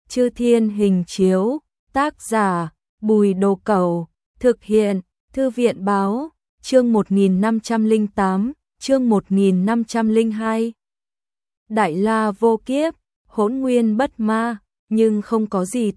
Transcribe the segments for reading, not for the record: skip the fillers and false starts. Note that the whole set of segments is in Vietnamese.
Chư Thiên Hình Chiếu, tác giả Bùi Đồ Cẩu, thực hiện Thư viện Báo, chương 1508, chương 1502. Đại La vô kiếp, hỗn nguyên bất ma, nhưng không có gì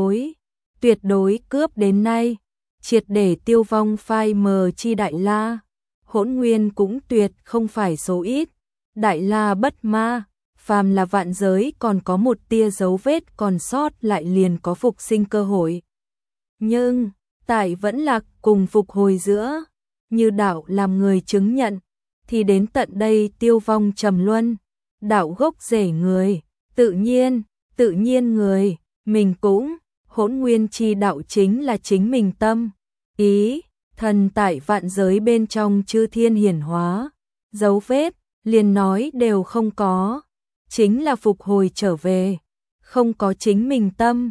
tuyệt đối cướp đến nay, triệt để tiêu vong phai mờ chi Đại La. Hỗn nguyên cũng tuyệt không phải số ít, Đại La bất ma, phàm là vạn giới còn có một tia dấu vết còn sót lại liền có phục sinh cơ hội. Nhưng, tại vẫn lạc cùng phục hồi giữa, như đạo làm người chứng nhận, thì đến tận đây tiêu vong trầm luân, đạo gốc rễ người, tự nhiên người, mình cũng, hỗn nguyên chi đạo chính là chính mình tâm, ý, thần tại vạn giới bên trong chư thiên hiển hóa, dấu vết, liền nói đều không có, chính là phục hồi trở về, không có chính mình tâm,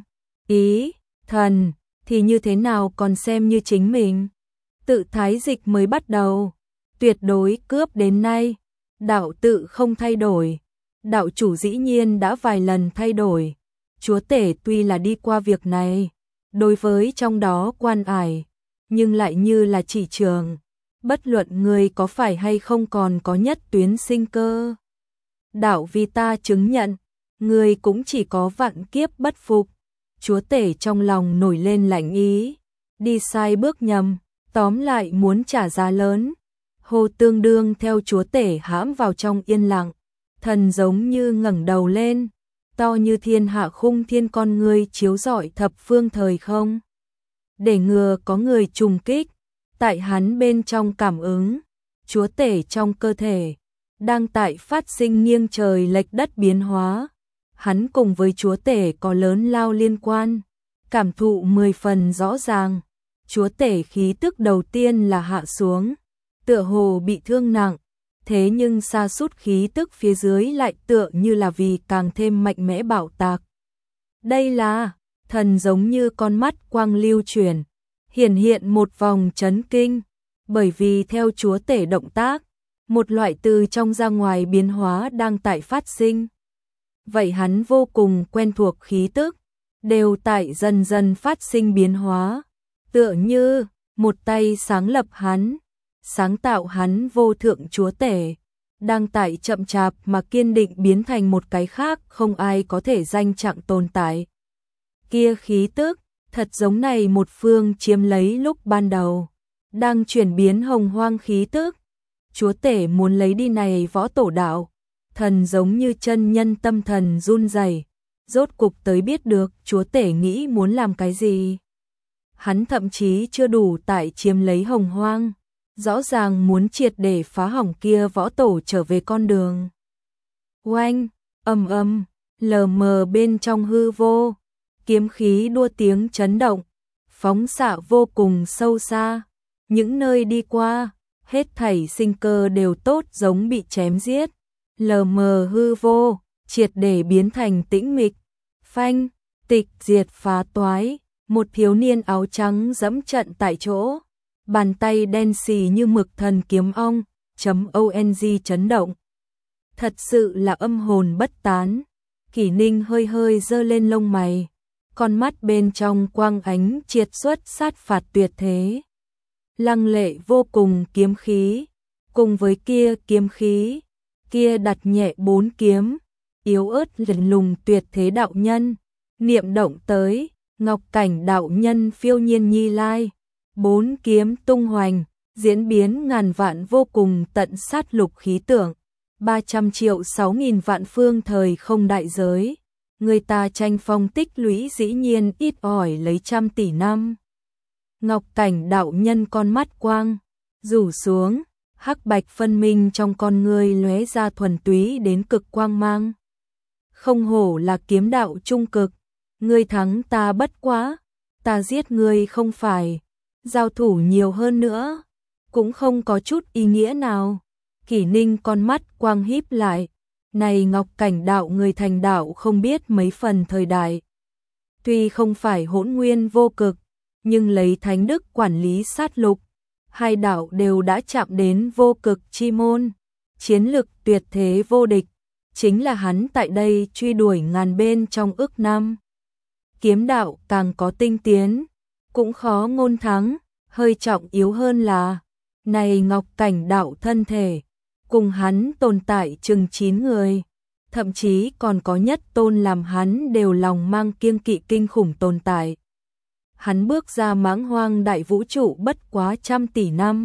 ý, thần, thì như thế nào còn xem như chính mình. Tự thái dịch mới bắt đầu, tuyệt đối cướp đến nay, đạo tự không thay đổi, đạo chủ dĩ nhiên đã vài lần thay đổi, chúa tể tuy là đi qua việc này, đối với trong đó quan ải, nhưng lại như là chỉ trường, bất luận người có phải hay không còn có nhất tuyến sinh cơ. Đạo vì ta chứng nhận, người cũng chỉ có vạn kiếp bất phục, chúa tể trong lòng nổi lên lạnh ý, đi sai bước nhầm, tóm lại muốn trả giá lớn. Hồ Tương Đương theo chúa tể hãm vào trong yên lặng, thần giống như ngẩng đầu lên, to như thiên hạ khung thiên con người chiếu rọi thập phương thời không. Để ngừa có người trùng kích, tại hắn bên trong cảm ứng, chúa tể trong cơ thể, đang tại phát sinh nghiêng trời lệch đất biến hóa. Hắn cùng với chúa tể có lớn lao liên quan, cảm thụ 10 phần rõ ràng. Chúa tể khí tức đầu tiên là hạ xuống, tựa hồ bị thương nặng, thế nhưng sa sút khí tức phía dưới lại tựa như là vì càng thêm mạnh mẽ bạo tạc. Đây là, thần giống như con mắt quang lưu chuyển, hiện một vòng chấn kinh, bởi vì theo chúa tể động tác, một loại từ trong ra ngoài biến hóa đang tại phát sinh. Vậy hắn vô cùng quen thuộc khí tức, đều tại dần dần phát sinh biến hóa, tựa như một tay sáng lập hắn, sáng tạo hắn vô thượng chúa tể, đang tại chậm chạp mà kiên định biến thành một cái khác không ai có thể danh trạng tồn tại. Kia khí tức, thật giống này một phương chiếm lấy lúc ban đầu, đang chuyển biến hồng hoang khí tức. Chúa tể muốn lấy đi này võ tổ đạo, thần giống như chân nhân tâm thần run rẩy, rốt cục tới biết được chúa tể nghĩ muốn làm cái gì. Hắn thậm chí chưa đủ tại chiếm lấy hồng hoang, rõ ràng muốn triệt để phá hỏng kia võ tổ trở về con đường. Oanh, ầm, lờ mờ bên trong hư vô, kiếm khí đua tiếng chấn động, phóng xạ vô cùng sâu xa, những nơi đi qua, hết thảy sinh cơ đều tốt giống bị chém giết, lờ mờ hư vô, triệt để biến thành tĩnh mịch, phanh, tịch diệt phá toái, một thiếu niên áo trắng dẫm trận tại chỗ, bàn tay đen xì như mực thần kiếm ong, .ong chấn động. Thật sự là âm hồn bất tán, Kỷ Ninh hơi hơi giơ lên lông mày, con mắt bên trong quang ánh triệt xuất sát phạt tuyệt thế. Lăng lệ vô cùng kiếm khí, cùng với kia kiếm khí, kia đặt nhẹ 4 kiếm, yếu ớt lạnh lùng tuyệt thế đạo nhân, niệm động tới, ngọc cảnh đạo nhân phiêu nhiên nhi lai, 4 kiếm tung hoành, diễn biến ngàn vạn vô cùng tận sát lục khí tượng, 300 triệu 6.000 vạn phương thời không đại giới, người ta tranh phong tích lũy dĩ nhiên ít ỏi lấy trăm tỷ năm. Ngọc cảnh đạo nhân con mắt quang, rủ xuống, hắc bạch phân minh trong con người lóe ra thuần túy đến cực quang mang. Không hổ là kiếm đạo trung cực, ngươi thắng ta bất quá, ta giết ngươi không phải, giao thủ nhiều hơn nữa, cũng không có chút ý nghĩa nào. Kỷ Ninh con mắt quang híp lại, này ngọc cảnh đạo người thành đạo không biết mấy phần thời đại. Tuy không phải hỗn nguyên vô cực, nhưng lấy thánh đức quản lý sát lục, hai đạo đều đã chạm đến vô cực chi môn, chiến lực tuyệt thế vô địch, chính là hắn tại đây truy đuổi ngàn bên trong ức năm. kiếm đạo càng có tinh tiến, cũng khó ngôn thắng, hơi trọng yếu hơn là, này Ngọc Cảnh đạo thân thể, cùng hắn tồn tại chừng 9 người, thậm chí còn có nhất tôn làm hắn đều lòng mang kiêng kỵ kinh khủng tồn tại. Hắn bước ra mãng hoang đại vũ trụ bất quá trăm tỷ năm,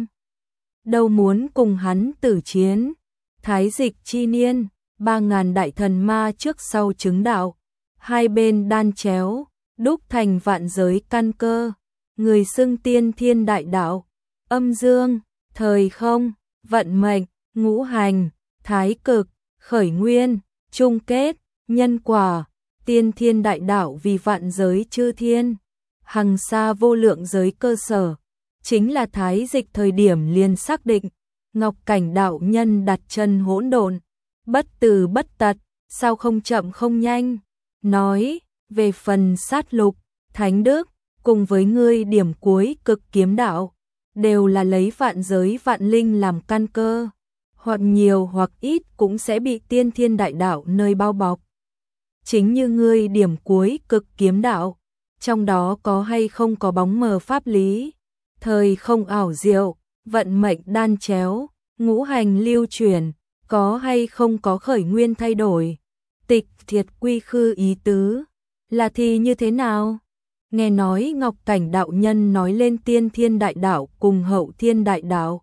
đâu muốn cùng hắn tử chiến. Thái dịch chi niên, 3.000 đại thần ma trước sau chứng đạo, hai bên đan chéo, đúc thành vạn giới căn cơ, người xưng tiên thiên đại đạo, âm dương, thời không, vận mệnh, ngũ hành, thái cực, khởi nguyên, chung kết, nhân quả, tiên thiên đại đạo vì vạn giới chư thiên, hằng xa vô lượng giới cơ sở, chính là thái dịch thời điểm liền xác định, Ngọc Cảnh đạo nhân đặt chân hỗn độn, bất từ bất tật, sao không chậm không nhanh, nói, về phần sát lục, thánh đức, cùng với ngươi điểm cuối cực kiếm đạo, đều là lấy vạn giới vạn linh làm căn cơ, hoặc nhiều hoặc ít cũng sẽ bị tiên thiên đại đạo nơi bao bọc. Chính như ngươi điểm cuối cực kiếm đạo, trong đó có hay không có bóng mờ pháp lý, thời không ảo diệu, vận mệnh đan chéo, ngũ hành lưu chuyển, có hay không có khởi nguyên thay đổi, tịch thiệt quy khư ý tứ, là thì như thế nào? Nghe nói Ngọc Cảnh đạo nhân nói lên tiên thiên đại đạo cùng hậu thiên đại đạo.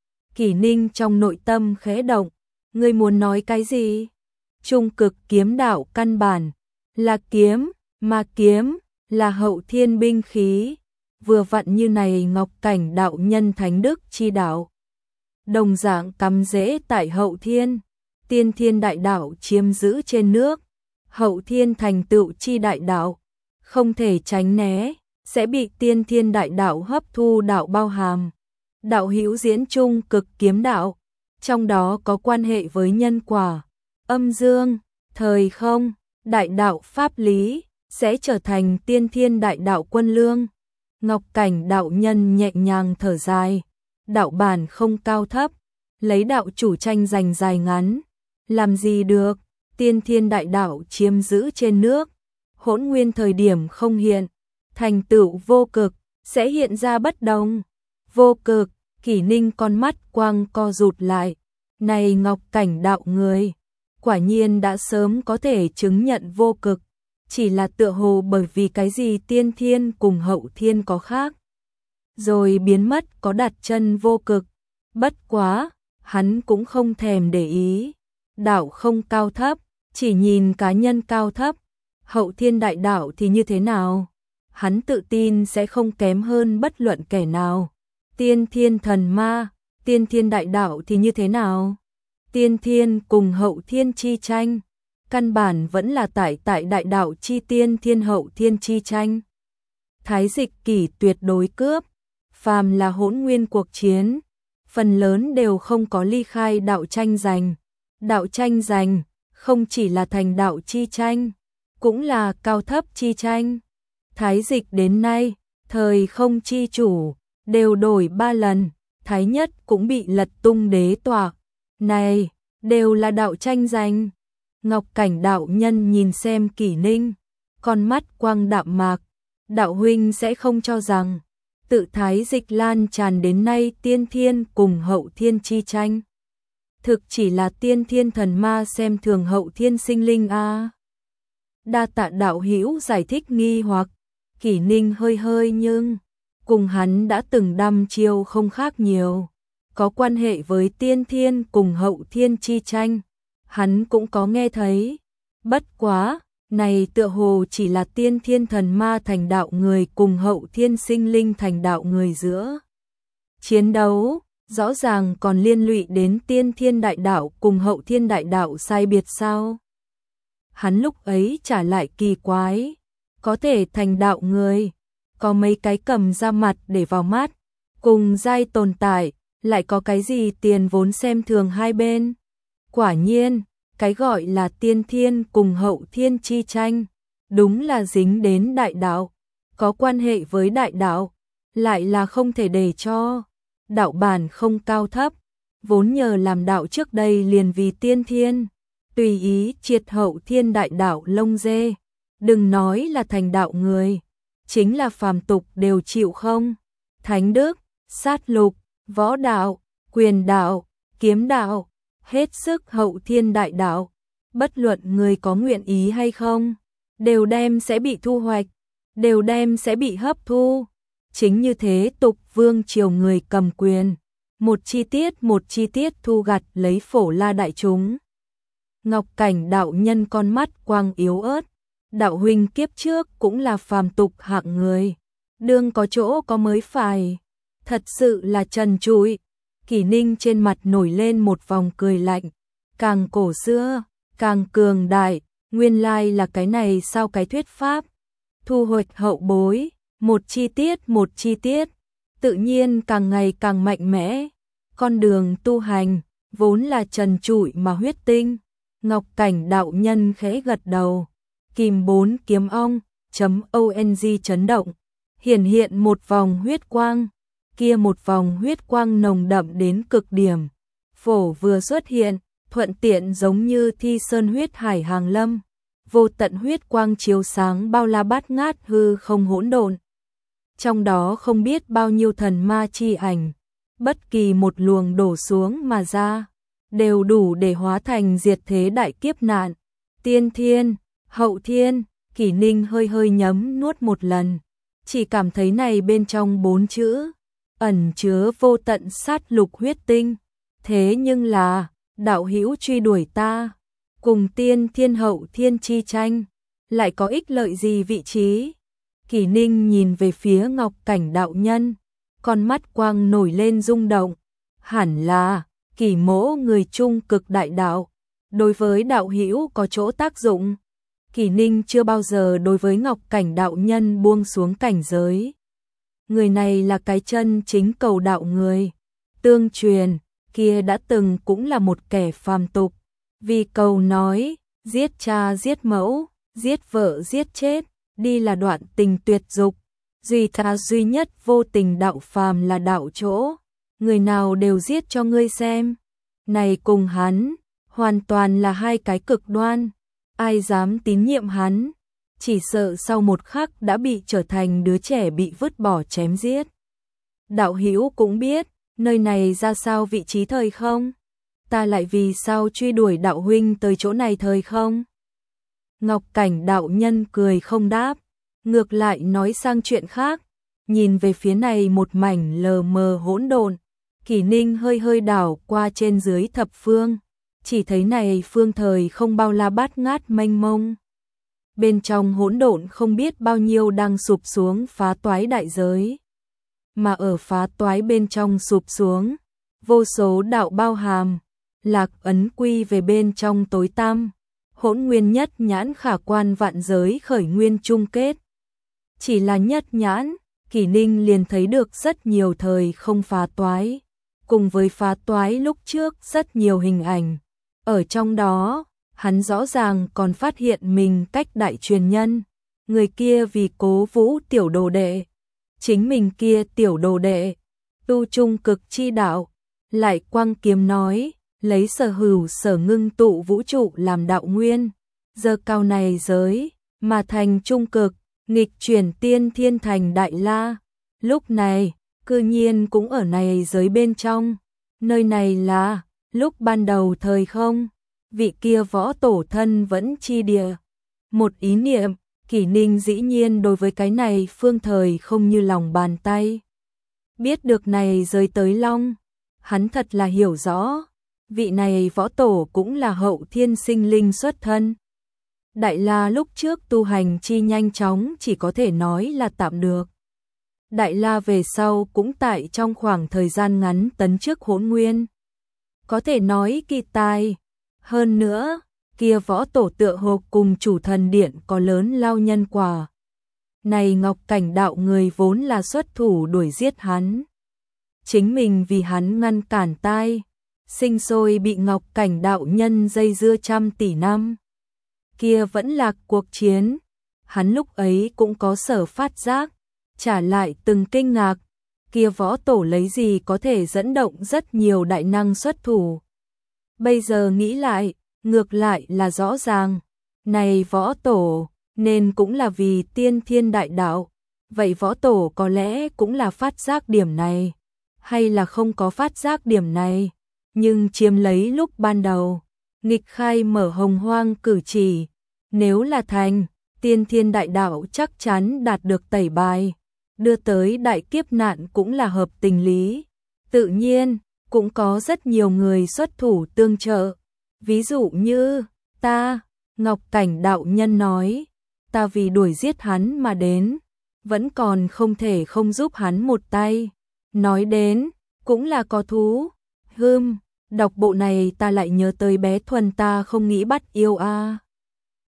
Kỷ Ninh trong nội tâm khẽ động, ngươi muốn nói cái gì? Trung cực kiếm đạo căn bản là kiếm, mà kiếm là hậu thiên binh khí, vừa vặn như này Ngọc Cảnh đạo nhân thánh đức chi đạo. Đồng dạng cắm rễ tại hậu thiên, tiên thiên đại đạo chiếm giữ trên nước, hậu thiên thành tựu chi đại đạo, không thể tránh né, sẽ bị tiên thiên đại đạo hấp thu đạo bao hàm. Đạo hữu diễn chung cực kiếm đạo, trong đó có quan hệ với nhân quả, âm dương, thời không, đại đạo pháp lý, sẽ trở thành tiên thiên đại đạo quân lương. Ngọc Cảnh đạo nhân nhẹ nhàng thở dài, đạo bản không cao thấp, lấy đạo chủ tranh giành dài ngắn, làm gì được, tiên thiên đại đạo chiếm giữ trên nước, hỗn nguyên thời điểm không hiện, thành tựu vô cực, sẽ hiện ra bất đồng. Vô cực, Kỷ Ninh con mắt quang co rụt lại, này Ngọc Cảnh đạo người, quả nhiên đã sớm có thể chứng nhận vô cực, chỉ là tựa hồ bởi vì cái gì tiên thiên cùng hậu thiên có khác, rồi biến mất có đặt chân vô cực, bất quá, hắn cũng không thèm để ý, đạo không cao thấp, chỉ nhìn cá nhân cao thấp, hậu thiên đại đạo thì như thế nào, hắn tự tin sẽ không kém hơn bất luận kẻ nào. Tiên thiên thần ma, tiên thiên đại đạo thì như thế nào? Tiên thiên cùng hậu thiên chi tranh, căn bản vẫn là tại đại đạo chi tiên thiên hậu thiên chi tranh. Thái dịch kỷ tuyệt đối cướp, phàm là hỗn nguyên cuộc chiến, phần lớn đều không có ly khai đạo tranh giành. Đạo tranh giành, không chỉ là thành đạo chi tranh, cũng là cao thấp chi tranh. Thái dịch đến nay, thời không chi chủ, đều đổi 3 lần, thái nhất cũng bị lật tung đế tọa. Này, đều là đạo tranh giành. Ngọc Cảnh đạo nhân nhìn xem Kỷ Ninh, con mắt quang đạm mạc, đạo huynh sẽ không cho rằng, tự thái dịch lan tràn đến nay tiên thiên cùng hậu thiên chi tranh. Thực chỉ là tiên thiên thần ma xem thường hậu thiên sinh linh a. Đa tạ đạo hữu giải thích nghi hoặc, Kỷ Ninh hơi nhưng cùng hắn đã từng đăm chiêu không khác nhiều, có quan hệ với tiên thiên cùng hậu thiên chi tranh, hắn cũng có nghe thấy, bất quá, này tựa hồ chỉ là tiên thiên thần ma thành đạo người cùng hậu thiên sinh linh thành đạo người giữa. Chiến đấu, rõ ràng còn liên lụy đến tiên thiên đại đạo cùng hậu thiên đại đạo sai biệt sao? Hắn lúc ấy trả lại kỳ quái, có thể thành đạo người, có mấy cái cầm ra mặt để vào mắt, cùng giai tồn tại, lại có cái gì tiền vốn xem thường hai bên. Quả nhiên, cái gọi là tiên thiên cùng hậu thiên chi tranh, đúng là dính đến đại đạo, có quan hệ với đại đạo, lại là không thể để cho. Đạo bản không cao thấp, vốn nhờ làm đạo trước đây liền vì tiên thiên, tùy ý triệt hậu thiên đại đạo lông dê, đừng nói là thành đạo người, chính là phàm tục đều chịu không? Thánh đức, sát lục, võ đạo, quyền đạo, kiếm đạo, hết sức hậu thiên đại đạo, bất luận người có nguyện ý hay không, đều đem sẽ bị thu hoạch, đều đem sẽ bị hấp thu. Chính như thế tục vương triều người cầm quyền, một chi tiết thu gặt lấy phổ la đại chúng. Ngọc Cảnh đạo nhân con mắt quang yếu ớt, đạo huynh kiếp trước cũng là phàm tục hạng người, đương có chỗ có mới phải, thật sự là trần trụi. Kỷ Ninh trên mặt nổi lên một vòng cười lạnh, càng cổ xưa, càng cường đại, nguyên lai là cái này sao cái thuyết pháp, thu hoạch hậu bối, một chi tiết, tự nhiên càng ngày càng mạnh mẽ, con đường tu hành, vốn là trần trụi mà huyết tinh. Ngọc Cảnh đạo nhân khẽ gật đầu, kìm 4 kiếm ong.ong chấn động, hiện một vòng huyết quang, kia một vòng huyết quang nồng đậm đến cực điểm. Phổ vừa xuất hiện, thuận tiện giống như thi sơn huyết hải hàng lâm, vô tận huyết quang chiếu sáng bao la bát ngát hư không hỗn độn. Trong đó không biết bao nhiêu thần ma chi ảnh, bất kỳ một luồng đổ xuống mà ra, đều đủ để hóa thành diệt thế đại kiếp nạn. Tiên thiên, hậu thiên, Kỷ Ninh hơi nhấm nuốt một lần, chỉ cảm thấy này bên trong 4 chữ, ẩn chứa vô tận sát lục huyết tinh. Thế nhưng là, đạo hữu truy đuổi ta, cùng tiên thiên hậu thiên chi tranh, lại có ích lợi gì vị trí? Kỷ Ninh nhìn về phía Ngọc Cảnh đạo nhân, con mắt quang nổi lên rung động, hẳn là Kỷ mỗ người trung cực đại đạo, đối với đạo hữu có chỗ tác dụng. Kỷ Ninh chưa bao giờ đối với Ngọc Cảnh đạo nhân buông xuống cảnh giới. Người này là cái chân chính cầu đạo người. Tương truyền, kia đã từng cũng là một kẻ phàm tục. Vì cầu nói, giết cha giết mẫu, giết vợ giết chết, đi là đoạn tình tuyệt dục. Duy tha duy nhất vô tình đạo phàm là đạo chỗ. Người nào đều giết cho ngươi xem. Này cùng hắn, hoàn toàn là hai cái cực đoan. Ai dám tín nhiệm hắn, chỉ sợ sau một khắc đã bị trở thành đứa trẻ bị vứt bỏ chém giết. Đạo hữu cũng biết, nơi này ra sao vị trí thời không? Ta lại vì sao truy đuổi đạo huynh tới chỗ này thời không? Ngọc Cảnh đạo nhân cười không đáp, ngược lại nói sang chuyện khác, nhìn về phía này một mảnh lờ mờ hỗn độn. Kỷ Ninh hơi đảo qua trên dưới thập phương, chỉ thấy này phương thời không bao la bát ngát mênh mông. Bên trong hỗn độn không biết bao nhiêu đang sụp xuống phá toái đại giới. Mà ở phá toái bên trong sụp xuống, vô số đạo bao hàm, lạc ấn quy về bên trong tối tăm, hỗn nguyên nhất nhãn khả quan vạn giới khởi nguyên chung kết. Chỉ là nhất nhãn, Kỷ Ninh liền thấy được rất nhiều thời không phá toái, cùng với phá toái lúc trước rất nhiều hình ảnh. Ở trong đó, hắn rõ ràng còn phát hiện mình cách đại truyền nhân, người kia vì cố vũ tiểu đồ đệ, chính mình kia tiểu đồ đệ, tu trung cực chi đạo, lại quang kiếm nói, lấy sở hữu sở ngưng tụ vũ trụ làm đạo nguyên, giờ cao này giới, mà thành trung cực, nghịch chuyển tiên thiên thành đại la. Lúc này, cư nhiên cũng ở này giới bên trong, nơi này là, lúc ban đầu thời không, vị kia võ tổ thân vẫn chi địa. Một ý niệm, Kỷ Ninh dĩ nhiên đối với cái này phương thời không như lòng bàn tay. Biết được này rơi tới long, hắn thật là hiểu rõ, vị này võ tổ cũng là hậu thiên sinh linh xuất thân. Đại La lúc trước tu hành chi nhanh chóng chỉ có thể nói là tạm được. Đại La về sau cũng tại trong khoảng thời gian ngắn tấn trước hỗn nguyên. Có thể nói kỳ tài. Hơn nữa, kia võ tổ tựa hồ cùng chủ thần điện có lớn lao nhân quả. Này Ngọc Cảnh đạo người vốn là xuất thủ đuổi giết hắn. Chính mình vì hắn ngăn cản tai, sinh sôi bị Ngọc Cảnh đạo nhân dây dưa trăm tỷ năm. Kia vẫn là cuộc chiến, hắn lúc ấy cũng có sở phát giác, trả lại từng kinh ngạc, kia võ tổ lấy gì có thể dẫn động rất nhiều đại năng xuất thủ. Bây giờ nghĩ lại, ngược lại là rõ ràng, này võ tổ, nên cũng là vì tiên thiên đại đạo. Vậy võ tổ có lẽ cũng là phát giác điểm này, hay là không có phát giác điểm này, nhưng chiếm lấy lúc ban đầu, nghịch khai mở hồng hoang cử chỉ, nếu là thành, tiên thiên đại đạo chắc chắn đạt được tẩy bài, đưa tới đại kiếp nạn cũng là hợp tình lý. Tự nhiên, cũng có rất nhiều người xuất thủ tương trợ, ví dụ như, ta, Ngọc Cảnh đạo nhân nói, ta vì đuổi giết hắn mà đến, vẫn còn không thể không giúp hắn một tay. Nói đến, cũng là có thú. Đọc bộ này ta lại nhớ tới bé Thuần ta không nghĩ bắt yêu a.